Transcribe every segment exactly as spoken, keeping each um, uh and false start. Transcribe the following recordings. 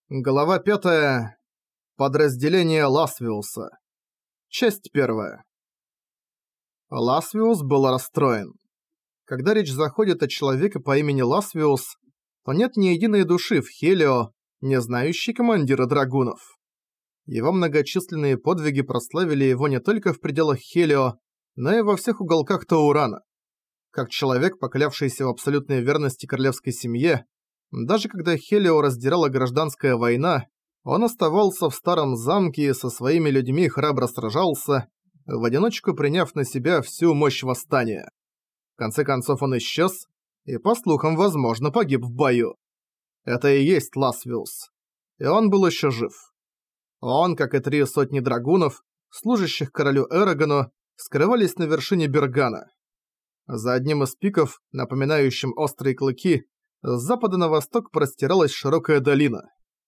Глава пятая. Подразделение Ласвиуса. Часть первая. Ласвиус был расстроен. Когда речь заходит о человеке по имени Ласвиус, то нет ни единой души в Хелио, не знающей командира драгунов. Его многочисленные подвиги прославили его не только в пределах Хелио, но и во всех уголках Таурана. Как человек, поклявшийся в абсолютной верности королевской семье, даже когда Хелио раздирала гражданская война, он оставался в старом замке и со своими людьми храбро сражался, в одиночку приняв на себя всю мощь восстания. В конце концов он исчез, и, по слухам, возможно, погиб в бою. Это и есть Ласвиус. И он был еще жив. Он, как и три сотни драгунов, служащих королю Эрагану, скрывались на вершине Бергана. За одним из пиков, напоминающим острые клыки, с запада на восток простиралась широкая долина.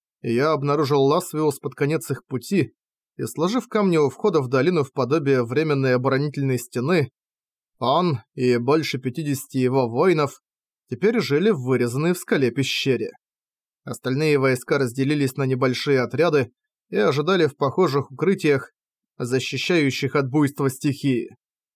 Я обнаружил Ласвиус под конец их пути, и, сложив камни у входа в долину в подобие временной оборонительной стены, он и больше пятидесяти его воинов теперь жили в вырезанной в скале пещере. Остальные войска разделились на небольшие отряды и ожидали в похожих укрытиях, защищающих от буйства стихии.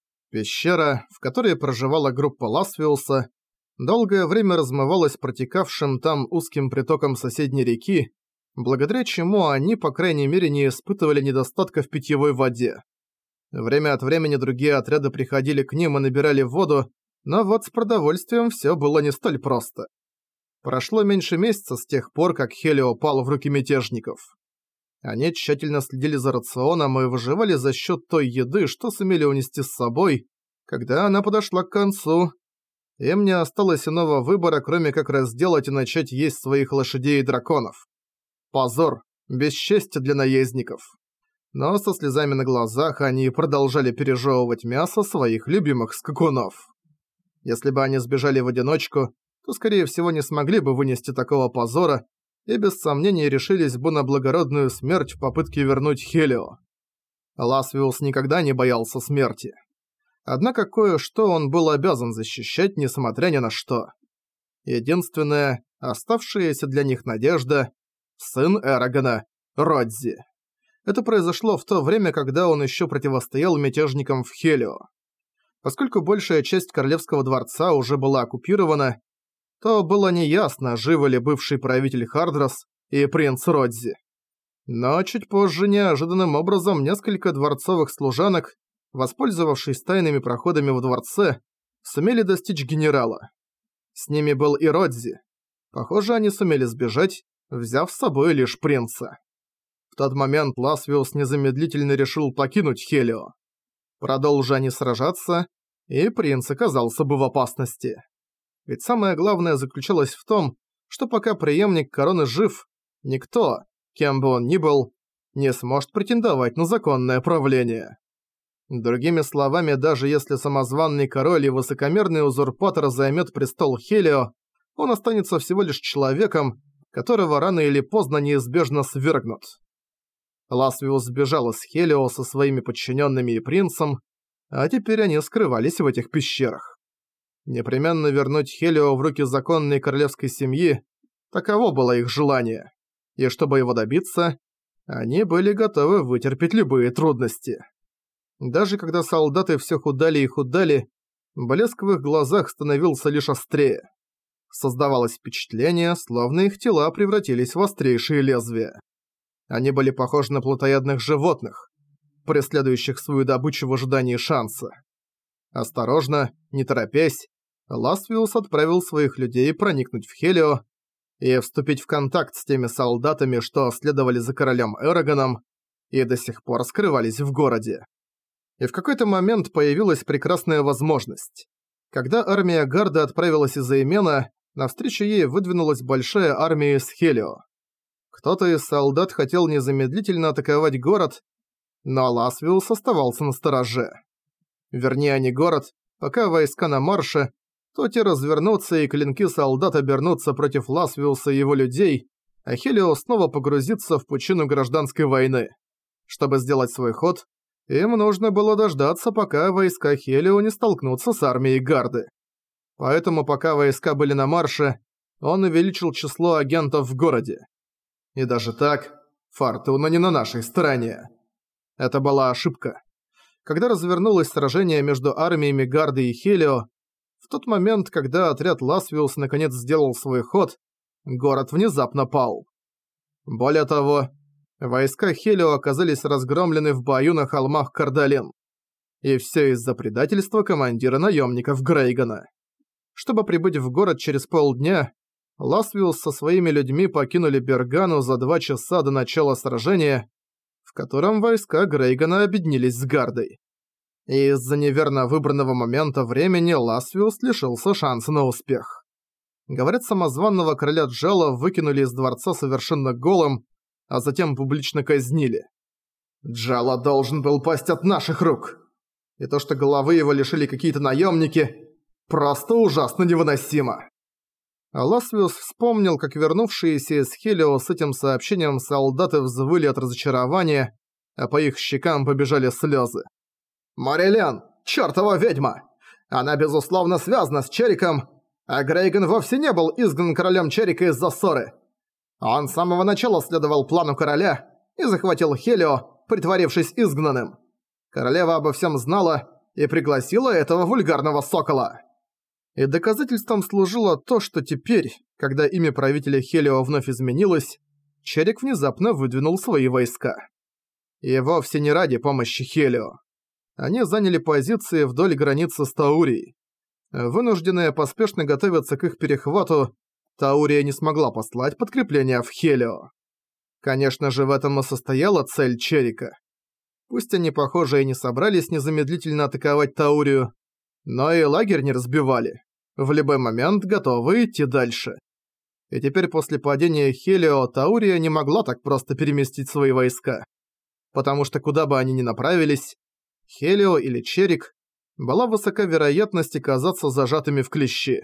Пещера, в которой проживала группа Ласвиуса, долгое время размывалась протекавшим там узким притоком соседней реки, благодаря чему они, по крайней мере, не испытывали недостатка в питьевой воде. Время от времени другие отряды приходили к ним и набирали воду, но вот с продовольствием все было не столь просто. Прошло меньше месяца с тех пор, как Хелио пал в руки мятежников. Они тщательно следили за рационом и выживали за счет той еды, что сумели унести с собой, когда она подошла к концу. Им не осталось иного выбора, кроме как разделать и начать есть своих лошадей и драконов. Позор, бесчестье для наездников. Но со слезами на глазах они продолжали пережевывать мясо своих любимых скакунов. Если бы они сбежали в одиночку, то, скорее всего, не смогли бы вынести такого позора и без сомнений решились бы на благородную смерть в попытке вернуть Хелио. Ласвиус никогда не боялся смерти. Однако кое-что он был обязан защищать, несмотря ни на что. Единственная, оставшаяся для них надежда – сын Эрагана, Родзи. Это произошло в то время, когда он еще противостоял мятежникам в Хелио. Поскольку большая часть королевского дворца уже была оккупирована, то было неясно, живы ли бывший правитель Хардрас и принц Родзи. Но чуть позже неожиданным образом несколько дворцовых служанок, воспользовавшись тайными проходами в дворце, сумели достичь генерала. С ними был и Родзи. Похоже, они сумели сбежать, взяв с собой лишь принца. В тот момент Ласвиус незамедлительно решил покинуть Хелио. Продолжа они сражаться, и принц оказался бы в опасности. Ведь самое главное заключалось в том, что пока преемник короны жив, никто, кем бы он ни был, не сможет претендовать на законное правление. Другими словами, даже если самозванный король и высокомерный узурпатор займет престол Хелио, он останется всего лишь человеком, которого рано или поздно неизбежно свергнут. Ласвиус сбежал из Хелио со своими подчиненными и принцем, а теперь они скрывались в этих пещерах. Непременно вернуть Хелио в руки законной королевской семьи – таково было их желание, и чтобы его добиться, они были готовы вытерпеть любые трудности. Даже когда солдаты все худали и худали, блеск в их глазах становился лишь острее. Создавалось впечатление, словно их тела превратились в острейшие лезвия. Они были похожи на плотоядных животных, преследующих свою добычу в ожидании шанса. Осторожно, не торопясь, Ласвиус отправил своих людей проникнуть в Хелио и вступить в контакт с теми солдатами, что следовали за королем Эраганом и до сих пор скрывались в городе. И в какой-то момент появилась прекрасная возможность. Когда армия Гарда отправилась из Эймена, навстречу ей выдвинулась большая армия из Хелио. Кто-то из солдат хотел незамедлительно атаковать город, но Ласвиус оставался настороже. Вернее, они город, пока войска на марше, то те развернутся и клинки солдат обернутся против Ласвиуса и его людей, а Хелио снова погрузится в пучину гражданской войны. Чтобы сделать свой ход, им нужно было дождаться, пока войска Хелио не столкнутся с армией Гарды. Поэтому, пока войска были на марше, он увеличил число агентов в городе. И даже так, фортуна не на нашей стороне. Это была ошибка. Когда развернулось сражение между армиями Гарды и Хелио, в тот момент, когда отряд Ласвиус наконец сделал свой ход, город внезапно пал. Более того, войска Хелио оказались разгромлены в бою на холмах Кардалин. И все из-за предательства командира наемников Грейгана. Чтобы прибыть в город через полдня, Ласвиус со своими людьми покинули Бергану за два часа до начала сражения, в котором войска Грейгана объединились с Гардой. И из-за неверно выбранного момента времени Ласвиус лишился шанса на успех. Говорят, самозванного короля Джала выкинули из дворца совершенно голым, а затем публично казнили. Джала должен был пасть от наших рук. И то, что головы его лишили какие-то наемники, просто ужасно невыносимо. А Ласвиус вспомнил, как вернувшиеся из Хелио с этим сообщением солдаты взвыли от разочарования, а по их щекам побежали слезы. «Морелен, чёртова ведьма! Она, безусловно, связана с Чериком, а Грейган вовсе не был изгнан королем Черика из-за ссоры. Он с самого начала следовал плану короля и захватил Хелио, притворившись изгнанным. Королева обо всем знала и пригласила этого вульгарного сокола». И доказательством служило то, что теперь, когда имя правителя Хелио вновь изменилось, Черик внезапно выдвинул свои войска. И вовсе не ради помощи Хелио. Они заняли позиции вдоль границы с Таурией. Вынужденная поспешно готовиться к их перехвату, Таурия не смогла послать подкрепление в Хелио. Конечно же, в этом и состояла цель Черика. Пусть они, похоже, и не собрались незамедлительно атаковать Таурию, но и лагерь не разбивали. В любой момент готовы идти дальше. И теперь после падения Хелио Таурия не могла так просто переместить свои войска. Потому что куда бы они ни направились, Хелио или Черик, была высока вероятность оказаться зажатыми в клещи.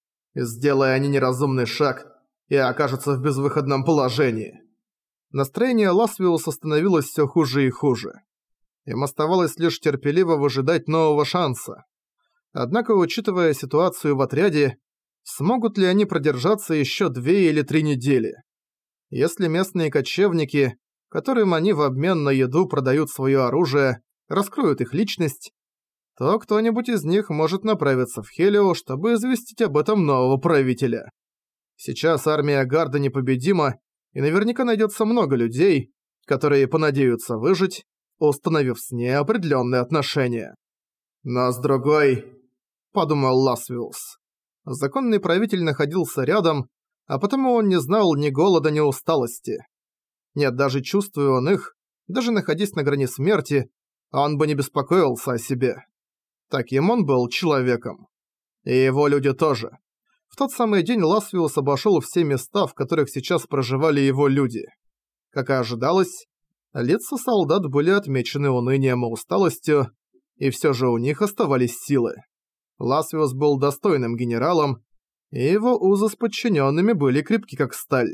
Сделая они неразумный шаг, и окажутся в безвыходном положении. Настроение Ласвиуса становилось все хуже и хуже. Им оставалось лишь терпеливо выжидать нового шанса. Однако, учитывая ситуацию в отряде, смогут ли они продержаться еще две или три недели? Если местные кочевники, которым они в обмен на еду продают свое оружие, раскроют их личность, то кто-нибудь из них может направиться в Хелио, чтобы известить об этом нового правителя. Сейчас армия Гарда непобедима, и наверняка найдется много людей, которые понадеются выжить, установив с ней определенные отношения. Но с другой... подумал Ласвиус. Законный правитель находился рядом, а потому он не знал ни голода, ни усталости. Нет, даже чувствуя он их, даже находясь на грани смерти, он бы не беспокоился о себе. Таким он был человеком. И его люди тоже. В тот самый день Ласвиус обошел все места, в которых сейчас проживали его люди. Как и ожидалось, лица солдат были отмечены унынием и усталостью, и все же у них оставались силы. Ласвиус был достойным генералом, и его узы с подчиненными были крепки как сталь.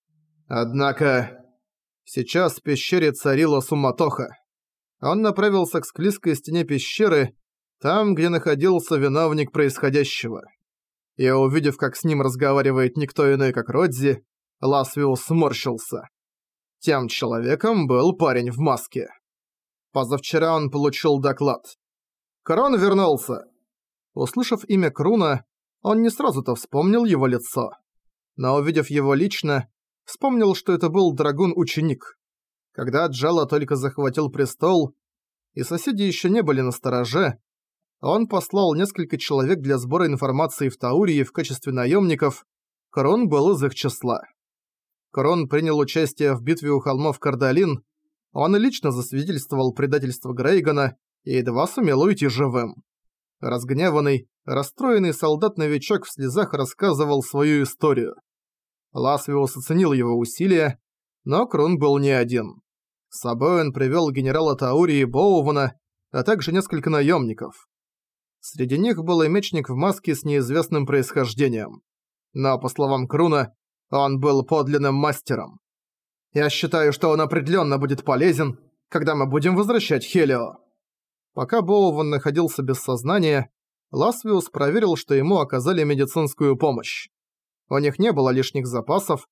Однако... сейчас в пещере царила суматоха. Он направился к склизкой стене пещеры, там, где находился виновник происходящего. И увидев, как с ним разговаривает никто иной, как Родзи, Ласвиус сморщился. Тем человеком был парень в маске. Позавчера он получил доклад. «Крон вернулся!» Услышав имя Круна, он не сразу-то вспомнил его лицо. Но увидев его лично, вспомнил, что это был драгун-ученик. Когда Джала только захватил престол, и соседи еще не были настороже, он послал несколько человек для сбора информации в Таурии в качестве наемников. Крон был из их числа. Крон принял участие в битве у холмов Кардалин, он лично засвидетельствовал предательство Грейгана и едва сумел уйти живым. Разгневанный, расстроенный солдат-новичок в слезах рассказывал свою историю. Ласвиус оценил его усилия, но Крон был не один. С собой он привел генерала Таурии Боувана, а также несколько наемников. Среди них был и мечник в маске с неизвестным происхождением. Но, по словам Круна, он был подлинным мастером. «Я считаю, что он определенно будет полезен, когда мы будем возвращать Хелио». Пока Боуван находился без сознания, Ласвиус проверил, что ему оказали медицинскую помощь. У них не было лишних запасов,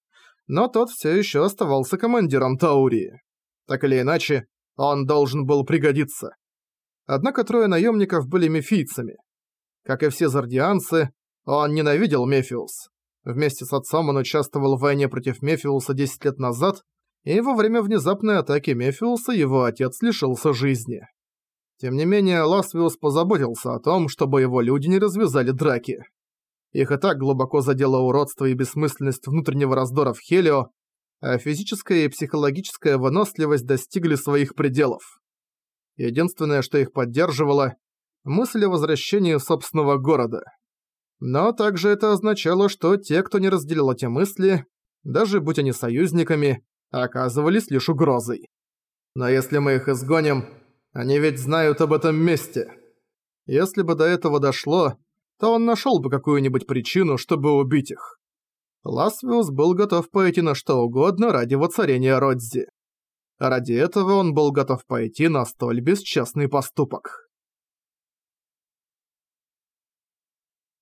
но тот все еще оставался командиром Таурии. Так или иначе, он должен был пригодиться. Однако трое наемников были мефийцами. Как и все зардианцы, он ненавидел Мефиус. Вместе с отцом он участвовал в войне против Мефиуса десять лет назад, и во время внезапной атаки Мефиуса его отец лишился жизни. Тем не менее, Ласвиус позаботился о том, чтобы его люди не развязали драки. Их и так глубоко задело уродство и бессмысленность внутреннего раздора в Хелио, а физическая и психологическая выносливость достигли своих пределов. Единственное, что их поддерживало – мысль о возвращении собственного города. Но также это означало, что те, кто не разделял эти мысли, даже будь они союзниками, оказывались лишь угрозой. Но если мы их изгоним, они ведь знают об этом месте. Если бы до этого дошло, то он нашел бы какую-нибудь причину, чтобы убить их. Ласвиус был готов пойти на что угодно ради воцарения Родзи. Ради этого он был готов пойти на столь бесчестный поступок.